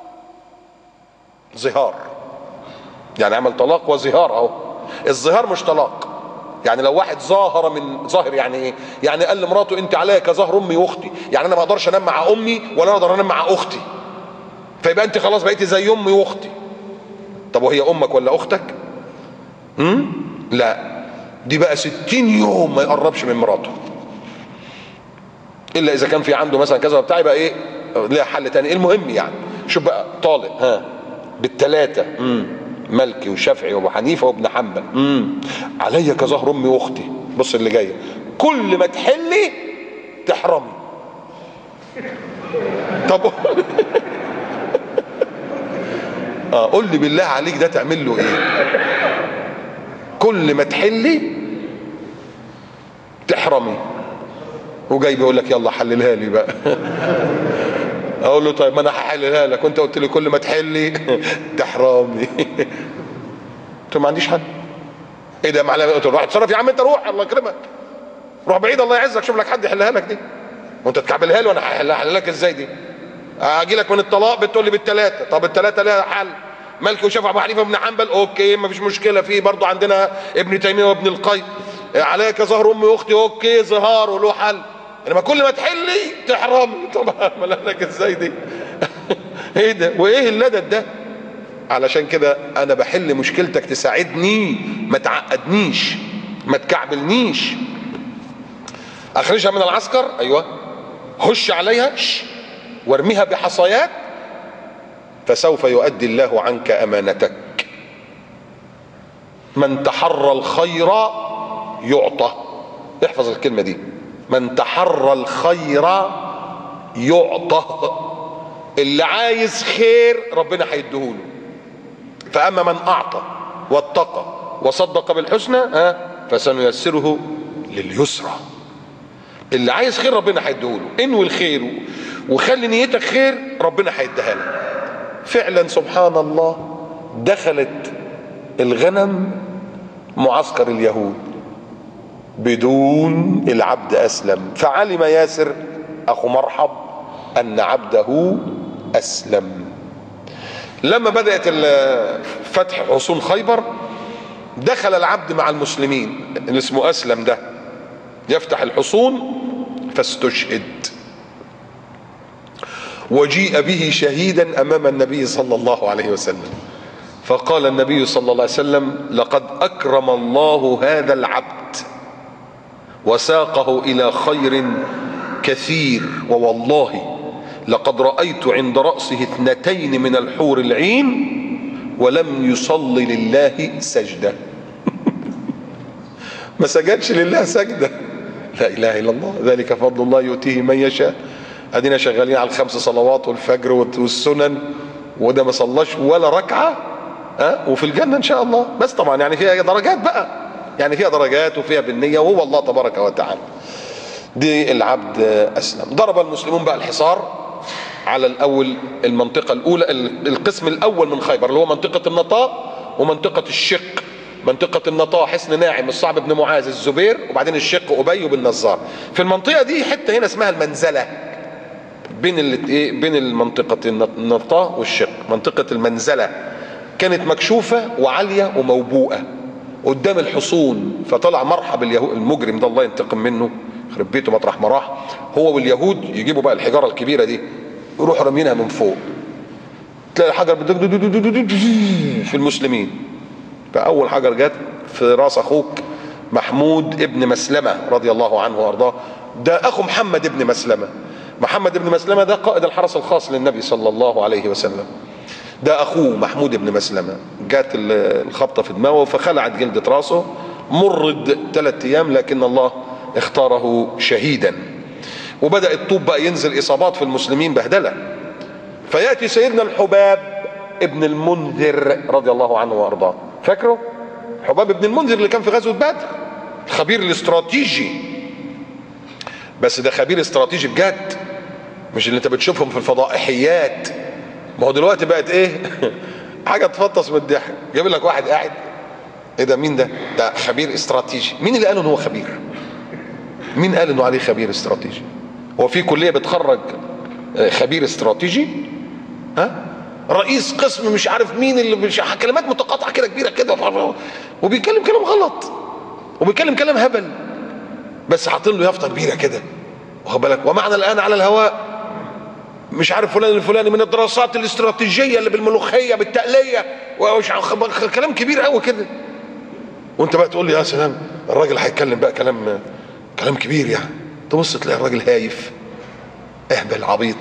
ظهار يعني عمل طلاق وظهار اهو. الظهار مش طلاق. يعني لو واحد ظاهر من ظاهر يعني ايه؟ يعني قال لمراته انت عليا كظهر امي واختي، يعني انا ما اقدرش انام مع امي ولا اقدر انام مع اختي، فيبقى انت خلاص بقيتي زي امي واختي. طب وهي امك ولا اختك؟ لا، دي بقى 60 يوم ما يقربش من مراته، الا اذا كان في عنده مثلا كذا بتاع، يبقى ايه ليها حل تاني. المهم يعني شوف بقى طالق بالثلاثه، مالكي وشافعي وابو حنيفه وابن حنبل، عليا كظهر امي واختي. بص اللي جايه، كل ما تحلي تحرمي. طب قول لي بالله عليك ده تعمل له ايه؟ كل ما تحلي تحرمي، وجاي بيقول لك يلا حللها لي بقى. اقول له طيب ما انا هحللها لك وانت قلت لي كل ما تحلي تحرمي. قلت له ما عنديش حل. ايه ده يا معلم؟ قلت له روح اتصرف يا عم، انت روح الله يكرمك، روح بعيد الله يعزك، شوف لك حد يحلها لك دي، وانت تكعبلها لي وانا هحلها لك ازاي دي؟ اجي لك من الطلاق بتقول لي بالثلاثه، طب الثلاثه ليها حل. مالك وشافعي ابو حنيفه وابن حنبل، اوكي ما فيش مشكله. في برضه عندنا ابن تيميه وابن القيم، عليك ظهر امي واختي، اوكي ظهار وله حل. انما كل ما تحلي تحرمي، طب اعملها لك ازاي دي؟ ايه ده وايه اللدد ده؟ علشان كده انا بحل مشكلتك تساعدني، ما تعقدنيش ما تكعبلنيش. اخرجها من العسكر، ايوه، هش عليها وارميها بحصيات، فسوف يؤدي الله عنك امانتك. من تحرى الخير يعطى. احفظ الكلمه دي، من تحرى الخير يعطى. اللي عايز خير ربنا هيديهوله. فاما من اعطى واتقى وصدق بالحسنى فسنيسره لليسرى. اللي عايز خير ربنا هيديهوله. انوي الخير وخلي نيتك خير، ربنا هيديها لك. فعلا سبحان الله، دخلت الغنم معسكر اليهود بدون العبد أسلم. فعلم ياسر أخو مرحب أن عبده أسلم. لما بدأت فتح حصون خيبر دخل العبد مع المسلمين اللي اسمه أسلم ده يفتح الحصون فاستشهد، وجيء به شهيدا أمام النبي صلى الله عليه وسلم. فقال النبي صلى الله عليه وسلم: لقد أكرم الله هذا العبد وساقه إلى خير كثير، ووالله لقد رأيت عند رأسه 2 من الحور العين ولم يصل لله سجدة. ما سجدش لله سجدة. لا إله إلا الله، ذلك فضل الله يؤتيه من يشاء. ادينا شغالين على ال5 صلوات والفجر والسنن، وده ما صلاش ولا ركعة، وفي الجنة ان شاء الله. بس طبعا يعني فيها درجات بقى، يعني فيها درجات وفيها بالنية، وهو الله تبارك وتعالى. دي العبد أسلم. ضرب المسلمون بقى الحصار على الأول المنطقة الأولى، القسم الأول من خيبر اللي هو منطقة النطاء ومنطقة الشق. منطقة النطاء حصن ناعم، الصعب بن معاذ، الزبير، وبعدين الشق أبي بن نزار. في المنطقة دي حتة هنا اسمها المنزلة، بين المنطقة النطاء والشق، منطقة المنزلة كانت مكشوفة وعالية وموبوءة قدام الحصون. فطلع مرحب اليهود المجرم ده الله ينتقم منه، يخرب بيته مطرح ما راح، هو واليهود يجيبوا بقى الحجارة الكبيرة دي يروحوا رامينها من فوق، تلاقي الحجر في المسلمين. فأول حجر جت في راس أخوك محمود ابن مسلمة رضي الله عنه وأرضاه. ده أخو محمد ابن مسلمة. محمد ابن مسلمة ده قائد الحرس الخاص للنبي صلى الله عليه وسلم. ده أخوه محمود ابن مسلمة، جات الخبطة في دماغه فخلعت جلدة راسه، مرض 3 أيام، لكن الله اختاره شهيدا. وبدأ الطوب بقى ينزل إصابات في المسلمين بهدلة. فيأتي سيدنا الحباب ابن المنذر رضي الله عنه وأرضاه، فاكره؟ حباب ابن المنذر اللي كان في غزوة بدر، الخبير الاستراتيجي. بس ده خبير استراتيجي بجد، مش اللي انت بتشوفهم في الفضائحيات. ما هو دلوقتي بقت ايه؟ حاجة تفطس من الضحك. جايب لك واحد قاعد، ايه ده؟ مين ده؟ ده خبير استراتيجي. مين اللي قال انه هو خبير؟ مين قال انه عليه خبير استراتيجي؟ هو في كلية بتخرج خبير استراتيجي؟ رئيس قسم مش عارف مين اللي مش كلمات متقاطعة كده كبيرة كده، وبيتكلم كلام غلط وبيتكلم كلام هبل، بس حاطين له يافطة كبيرة كده، واخد بالك؟ ومعنا الآن على الهواء مش عارف فلان الفلاني من الدراسات الاستراتيجية اللي بالملوخية بالتقلية، كلام كبير قوي كده. وانت بقى تقول لي يا سلام الراجل هيتكلم بقى كلام كبير يعني. تبص تلاقي الراجل هايف اهبل عبيط.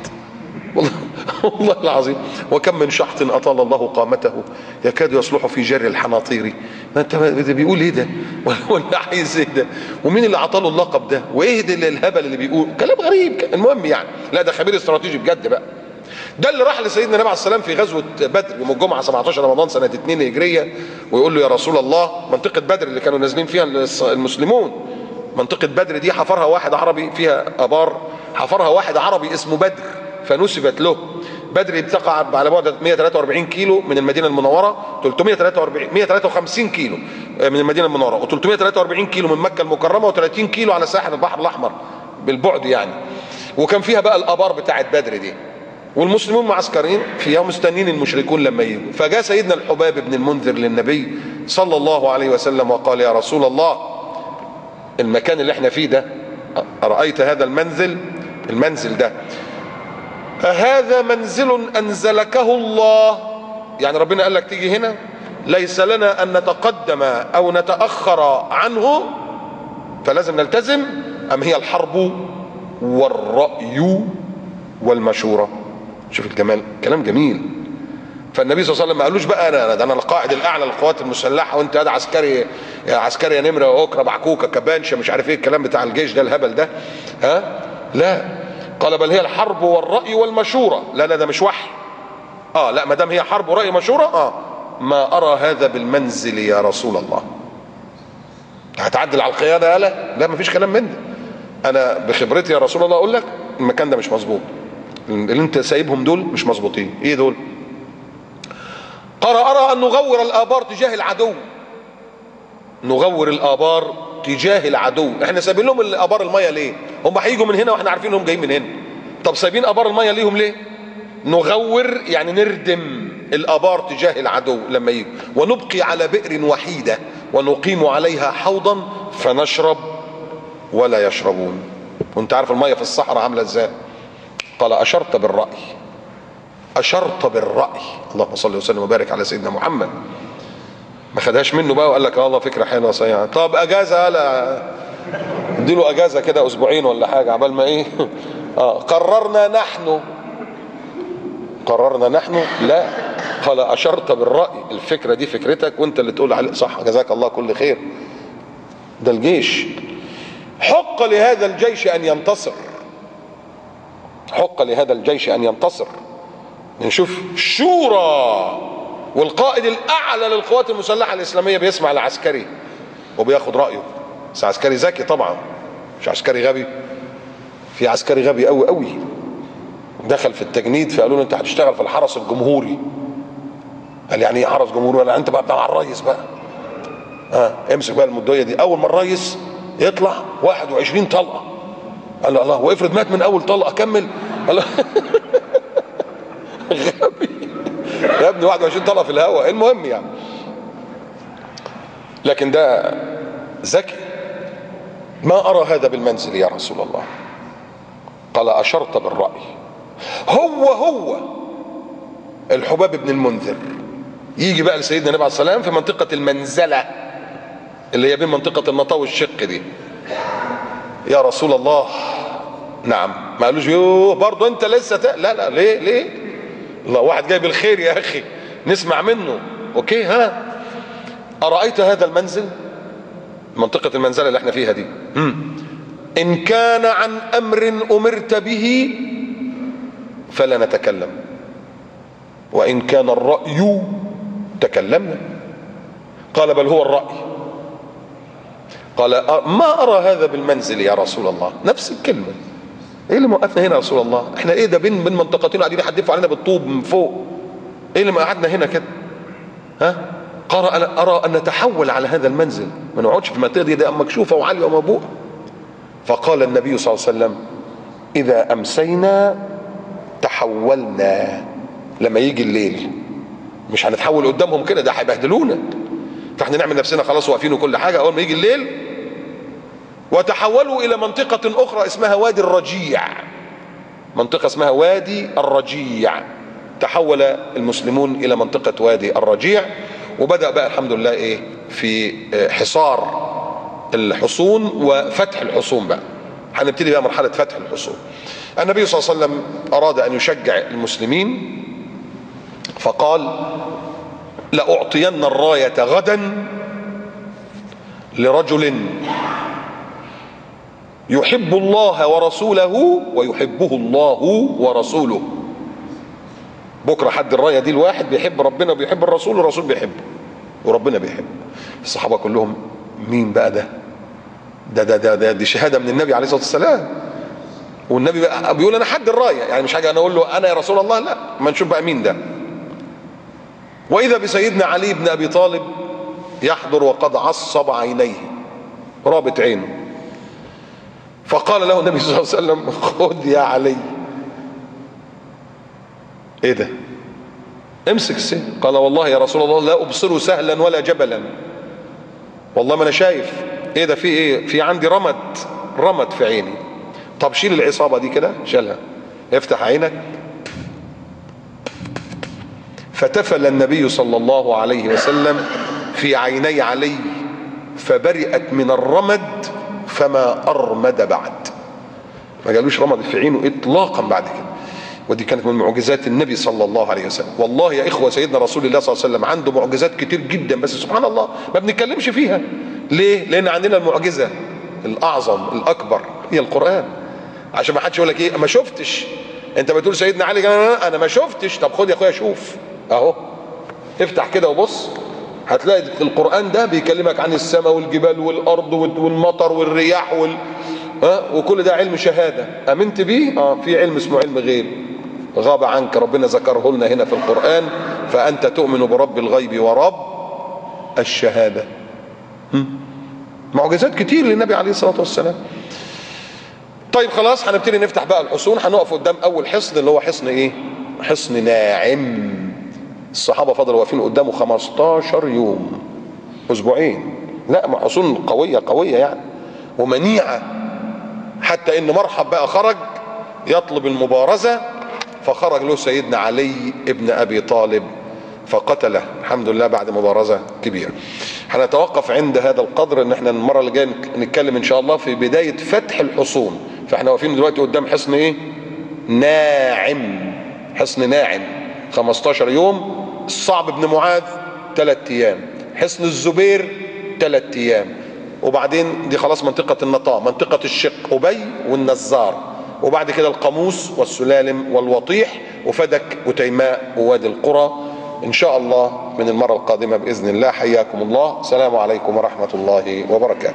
والله العظيم. وكم من شحط اطال الله قامته يكاد يصلح في جر الحناطير. ما انت بيقول ايه ده؟ ولا عايز ايه ده؟ ومين اللي عطاله اللقب ده؟ وايه ده الهبل اللي بيقول كلام غريب؟ المهم يعني لا، ده خبير استراتيجي بجد بقى. ده اللي راح لسيدنا النبي عليه السلام في غزوه بدر يوم الجمعه 17 رمضان سنه 2 هجريه، ويقول له يا رسول الله، منطقه بدر اللي كانوا نازلين فيها المسلمون، منطقه بدر دي حفرها واحد عربي، فيها ابار حفرها واحد عربي اسمه بدر فنسبت له. بدر بتقع على بعد 143 كيلو من المدينه المنوره، 153 كيلو من المدينه المنوره، و343 كيلو من مكه المكرمه، و30 كيلو على ساحل البحر الاحمر بالبعد يعني. وكان فيها بقى الابار بتاعت بدر دي، والمسلمون معسكرين فيها مستنين المشركون لما يجوا. فجاء سيدنا الحباب بن المنذر للنبي صلى الله عليه وسلم وقال يا رسول الله، المكان اللي احنا فيه ده، أرأيت هذا المنزل ده، أهذا منزل أنزلكه الله؟ يعني ربنا قال لك تيجي هنا، ليس لنا أن نتقدم أو نتأخر عنه فلازم نلتزم، أم هي الحرب والرأي والمشورة؟ شوف الجمال، كلام جميل. فالنبي صلى الله عليه وسلم ما قالوش بقى انا القائد الاعلى للقوات المسلحه وانت قاعد عسكري يا نمره اوكرا بعكوكه كبانشه مش عارف ايه الكلام بتاع الجيش ده الهبل ده، لا، قال بل هي الحرب والراي والمشوره. لا ده مش وحي. لا، ما دام هي حرب وراي ومشوره، ما ارى هذا بالمنزل يا رسول الله. هتعدل على القياده؟ لا ما فيش كلام من ده. انا بخبرتي يا رسول الله اقول لك المكان ده مش مظبوط، اللي انت سايبهم دول مش مظبوطين. ايه دول؟ قال ارى ان نغور الابار تجاه العدو. نغور الآبار تجاه العدو. احنا سايبين لهم الآبار المية ليه؟ هم هيجوا من هنا واحنا عارفين انهم جايين من هنا. طب سايبين آبار المية ليهم ليه؟ نغور يعني نردم الآبار تجاه العدو لما يجوا، ونبقي على بئر وحيدة ونقيم عليها حوضا فنشرب ولا يشربون. وانت عارف المية في الصحراء عاملة ازاي. قال أشرت بالرأي، أشرت بالرأي. اللهم صل وسلم وبارك على سيدنا محمد. ما خدهاش منه بقى وقال لك الله فكرة حلوة صحيحة. طب أجازة، لا اديله أجازة كده أسبوعين ولا حاجة عبال ما إيه. قررنا نحن، قررنا نحن لا. قال أشرت بالرأي، الفكرة دي فكرتك وانت اللي تقول عليه صح، جزاك الله كل خير. ده الجيش، حق لهذا الجيش أن ينتصر، حق لهذا الجيش أن ينتصر. نشوف الشورى والقائد الأعلى للقوات المسلحة الإسلامية بيسمع لعسكري وبياخد رأيه، بس عسكري ذكي طبعا مش عسكري غبي. في عسكري غبي قوي قوي دخل في التجنيد فقالوا له انت هتشتغل في الحرس الجمهوري. قال يعني ايه حرس جمهوري؟ قال انت بقى بتاع الريس بقى، امسك بقى المدويه دي. اول ما الريس يطلع 21 طلقه. قال له الله، وافرض مات من اول طلقه كمل. قال له غبي يا ابني، 21 طلقه في الهواء. المهم يعني، لكن ده ذكي. ما ارى هذا بالمنزل يا رسول الله. قال اشرت بالرأي. هو الحباب بن المنذر يجي بقى لسيدنا النبي عليه السلام في منطقة المنزلة اللي هي بين منطقة النطا والشق دي. يا رسول الله، نعم. ما قالوش يوه برضه انت لسه لا ليه الله، واحد جاي بالخير يا اخي نسمع منه. اوكي، ها ارايت هذا المنزل، منطقة المنزلة اللي احنا فيها دي، ان كان عن امر امرت به فلا نتكلم، وان كان الرأي تكلمنا. قال بل هو الرأي. قال ما ارى هذا بالمنزل يا رسول الله. نفس الكلمة. ايه اللي موقفنا هنا يا رسول الله؟ احنا ايه ده بين منطقتين قاعدين يحدفوا علينا بالطوب من فوق. ايه اللي قعدنا هنا كده؟ قال انا ارى ان نتحول على هذا المنزل، ما نقعدش في المنطقه دي مكشوفه وعاليه ومبوءه. فقال النبي صلى الله عليه وسلم اذا امسينا تحولنا. لما يجي الليل مش هنتحول قدامهم كده، ده هيبهدلونا، فاحنا نعمل نفسنا خلاص واقفين وكل حاجه. اول ما يجي الليل وتحولوا الى منطقه اخرى اسمها وادي الرجيع، منطقه اسمها وادي الرجيع. تحول المسلمون الى منطقه وادي الرجيع، وبدأ بقى الحمد لله ايه في حصار الحصون وفتح الحصون. بقى هنبتدي بقى مرحله فتح الحصون. النبي صلى الله عليه وسلم اراد ان يشجع المسلمين فقال لأعطين الراية غدا لرجل يحب الله ورسوله ويحبه الله ورسوله. بكرة حد الراية دي الواحد بيحب ربنا وبيحب الرسول والرسول بيحبه وربنا بيحبه. الصحابة كلهم مين بقى ده؟ دي شهادة من النبي عليه الصلاة والسلام. والنبي بقى بيقول انا حد الراية، يعني مش حاجة انا اقول له انا يا رسول الله، لا، ما نشوف بقى مين ده. واذا بسيدنا علي بن ابي طالب يحضر وقد عصب عينيه، رابط عينه. فقال له النبي صلى الله عليه وسلم خذ يا علي. ايه ده؟ امسك السيف. قال والله يا رسول الله لا ابصر سهلا ولا جبلا، والله ما انا شايف. ايه ده؟ في ايه؟ في عندي رمد في عيني. طب شيل العصابة دي كده، شيلها، افتح عينك. فتفل النبي صلى الله عليه وسلم في عيني علي فبرئت من الرمد فما أرمد بعد. ما قالوش رمد في عينه اطلاقا بعد كده. ودي كانت من معجزات النبي صلى الله عليه وسلم. والله يا اخوة سيدنا رسول الله صلى الله عليه وسلم عنده معجزات كتير جدا، بس سبحان الله ما بنتكلمش فيها. ليه؟ لان عندنا المعجزة الاعظم الاكبر هي القرآن، عشان ما حدش يقول لك ايه ما شفتش. انت بتقول سيدنا علي انا ما شفتش. طب خد يا اخويا شوف اهو، افتح كده وبص، هتلاقي القرآن ده بيكلمك عن السماء والجبال والارض والمطر والرياح وكل ده علم شهادة. امنت بيه؟ في علم اسمه علم غيب غاب عنك، ربنا ذكره لنا هنا في القرآن. فانت تؤمن برب الغيب ورب الشهادة. معجزات كتير للنبي عليه الصلاة والسلام. طيب خلاص، هنبتدي نفتح بقى الحصون. هنقف قدام اول حصن اللي هو حصن ايه؟ حصن ناعم. الصحابة فضلوا واقفين قدامه 15 يوم، اسبوعين. لا، حصون قوية قوية يعني ومنيعة، حتى ان مرحب بقى خرج يطلب المبارزة، فخرج له سيدنا علي ابن ابي طالب فقتله الحمد لله بعد مبارزة كبيرة. هنتوقف عند هذا القدر، ان احنا المرة اللي جاية نتكلم ان شاء الله في بداية فتح الحصون. فاحنا واقفين دلوقتي قدام حصن ايه؟ ناعم. حصن ناعم 15 يوم. الصعب بن معاذ 3 ايام. حصن الزبير 3 ايام. وبعدين دي خلاص منطقة النطاة، منطقة الشق أبي والنزار، وبعد كده القاموس والسلالم والوطيح وفدك وتيماء ووادي القرى. ان شاء الله من المرة القادمة بإذن الله. حياكم الله. السلام عليكم ورحمة الله وبركاته.